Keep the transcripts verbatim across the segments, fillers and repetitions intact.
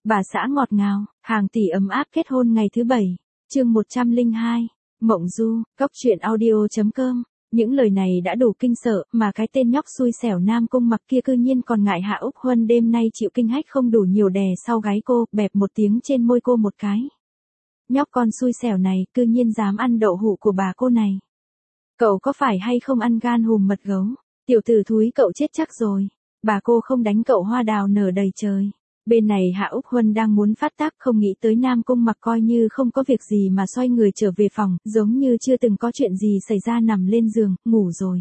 Bà xã ngọt ngào, hàng tỷ ấm áp kết hôn ngày thứ bảy. Chương một trăm lẻ hai. Mộng Du, cốc truyện audio chấm com. Những lời này đã đủ kinh sợ, mà cái tên nhóc xui xẻo Nam Cung Mặc kia cư nhiên còn ngại Hạ Úc Huân đêm nay chịu kinh hách không đủ nhiều đè sau gáy cô, bẹp một tiếng trên môi cô một cái. Nhóc con xui xẻo này cư nhiên dám ăn đậu hũ của bà cô này. Cậu có phải hay không ăn gan hùm mật gấu? Tiểu tử thúi cậu chết chắc rồi. Bà cô không đánh cậu hoa đào nở đầy trời. Bên này Hạ Úc Huân đang muốn phát tác, không nghĩ tới Nam Cung Mặc coi như không có việc gì mà xoay người trở về phòng, giống như chưa từng có chuyện gì xảy ra, nằm lên giường, ngủ rồi.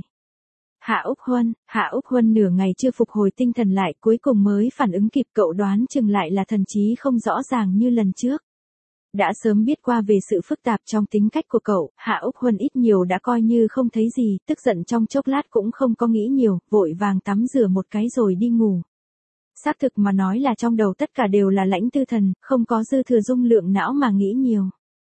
Hạ Úc Huân, Hạ Úc Huân nửa ngày chưa phục hồi tinh thần lại, cuối cùng mới phản ứng kịp, cậu đoán chừng lại là thần trí không rõ ràng như lần trước. Đã sớm biết qua về sự phức tạp trong tính cách của cậu, Hạ Úc Huân ít nhiều đã coi như không thấy gì, tức giận trong chốc lát cũng không có nghĩ nhiều, vội vàng tắm rửa một cái rồi đi ngủ. Xác thực mà nói là trong đầu tất cả đều là Lãnh Tư Thần, không có dư thừa dung lượng não mà nghĩ nhiều.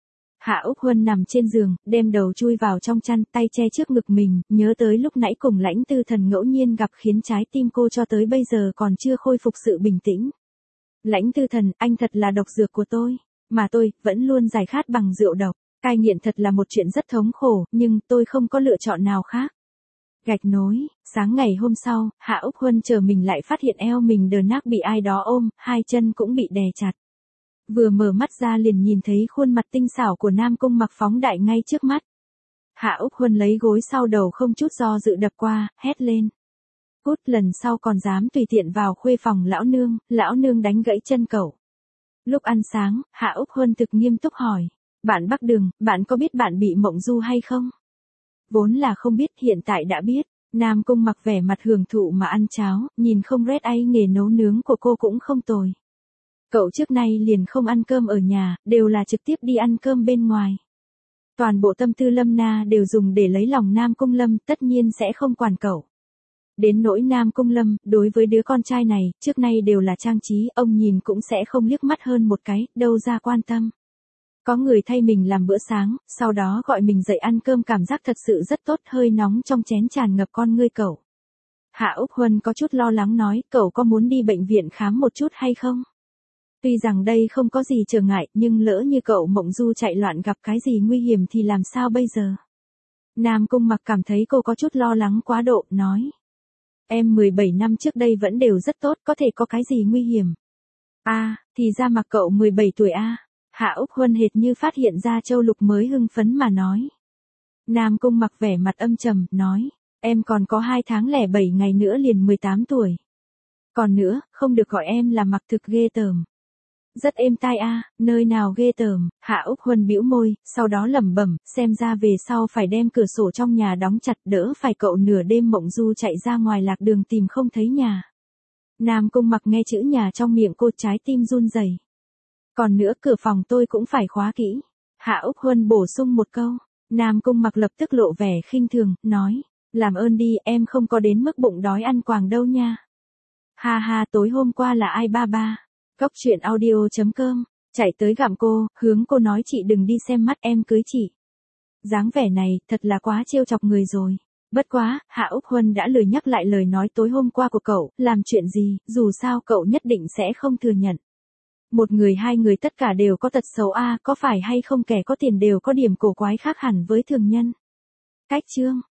Hạ Úc Huân nằm trên giường, đem đầu chui vào trong chăn, tay che trước ngực mình, nhớ tới lúc nãy cùng Lãnh Tư Thần ngẫu nhiên gặp khiến trái tim cô cho tới bây giờ còn chưa khôi phục sự bình tĩnh. Lãnh Tư Thần, anh thật là độc dược của tôi, mà tôi vẫn luôn giải khát bằng rượu độc. Cai nghiện thật là một chuyện rất thống khổ, nhưng tôi không có lựa chọn nào khác. Gạch nối, sáng ngày hôm sau, Hạ Úc Huân chờ mình lại phát hiện eo mình đờ nác bị ai đó ôm, hai chân cũng bị đè chặt. Vừa mở mắt ra liền nhìn thấy khuôn mặt tinh xảo của Nam Cung Mặc phóng đại ngay trước mắt. Hạ Úc Huân lấy gối sau đầu không chút do dự đập qua, hét lên. Cút, lần sau còn dám tùy tiện vào khuê phòng lão nương, lão nương đánh gãy chân cậu. Lúc ăn sáng, Hạ Úc Huân thực nghiêm túc hỏi. Bạn Bắc Đường, bạn có biết bạn bị Mộng Du hay không? Vốn là không biết, hiện tại đã biết. Nam Cung Mặc vẻ mặt hưởng thụ mà ăn cháo, nhìn không rét ai nghề nấu nướng của cô cũng không tồi. Cậu trước nay liền không ăn cơm ở nhà, đều là trực tiếp đi ăn cơm bên ngoài. Toàn bộ tâm tư Lâm Na đều dùng để lấy lòng Nam Cung Lâm, tất nhiên sẽ không quản cậu. Đến nỗi Nam Cung Lâm, đối với đứa con trai này, trước nay đều là trang trí, ông nhìn cũng sẽ không liếc mắt hơn một cái, đâu ra quan tâm. Có người thay mình làm bữa sáng, sau đó gọi mình dậy ăn cơm, cảm giác thật sự rất tốt, hơi nóng trong chén tràn ngập con ngươi cậu. Hạ Úc Huân có chút lo lắng nói, cậu có muốn đi bệnh viện khám một chút hay không? Tuy rằng đây không có gì trở ngại, nhưng lỡ như cậu Mộng Du chạy loạn gặp cái gì nguy hiểm thì làm sao bây giờ? Nam Cung Mặc cảm thấy cô có chút lo lắng quá độ, nói. Em mười bảy năm trước đây vẫn đều rất tốt, có thể có cái gì nguy hiểm? A, à, thì ra Mặc cậu mười bảy tuổi a. À. Hạ Úc Huân hệt như phát hiện ra châu lục mới hưng phấn mà nói. Nam Cung Mặc vẻ mặt âm trầm, nói. Em còn có hai tháng lẻ bảy ngày nữa liền mười tám tuổi. Còn nữa, không được gọi em là Mặc, thực ghê tởm. Rất êm tai a, à, nơi nào ghê tởm? Hạ Úc Huân bĩu môi, sau đó lẩm bẩm, xem ra về sau phải đem cửa sổ trong nhà đóng chặt, đỡ phải cậu nửa đêm Mộng Du chạy ra ngoài lạc đường tìm không thấy nhà. Nam Cung Mặc nghe chữ nhà trong miệng cô, trái tim run rẩy. Còn nữa, cửa phòng tôi cũng phải khóa kỹ. Hạ Úc Huân bổ sung một câu. Nam Cung Mặc lập tức lộ vẻ khinh thường, nói. Làm ơn đi, em không có đến mức bụng đói ăn quàng đâu nha. Ha ha, tối hôm qua là ai ba ba? Cốc truyện audio chấm com, chạy tới gặm cô, hướng cô nói chị đừng đi xem mắt, em cưới chị. Dáng vẻ này, thật là quá trêu chọc người rồi. Bất quá, Hạ Úc Huân đã lười nhắc lại lời nói tối hôm qua của cậu, làm chuyện gì, dù sao cậu nhất định sẽ không thừa nhận. Một người hai người tất cả đều có tật xấu a, à, có phải hay không kẻ có tiền đều có điểm cổ quái khác hẳn với thường nhân. Cách chương.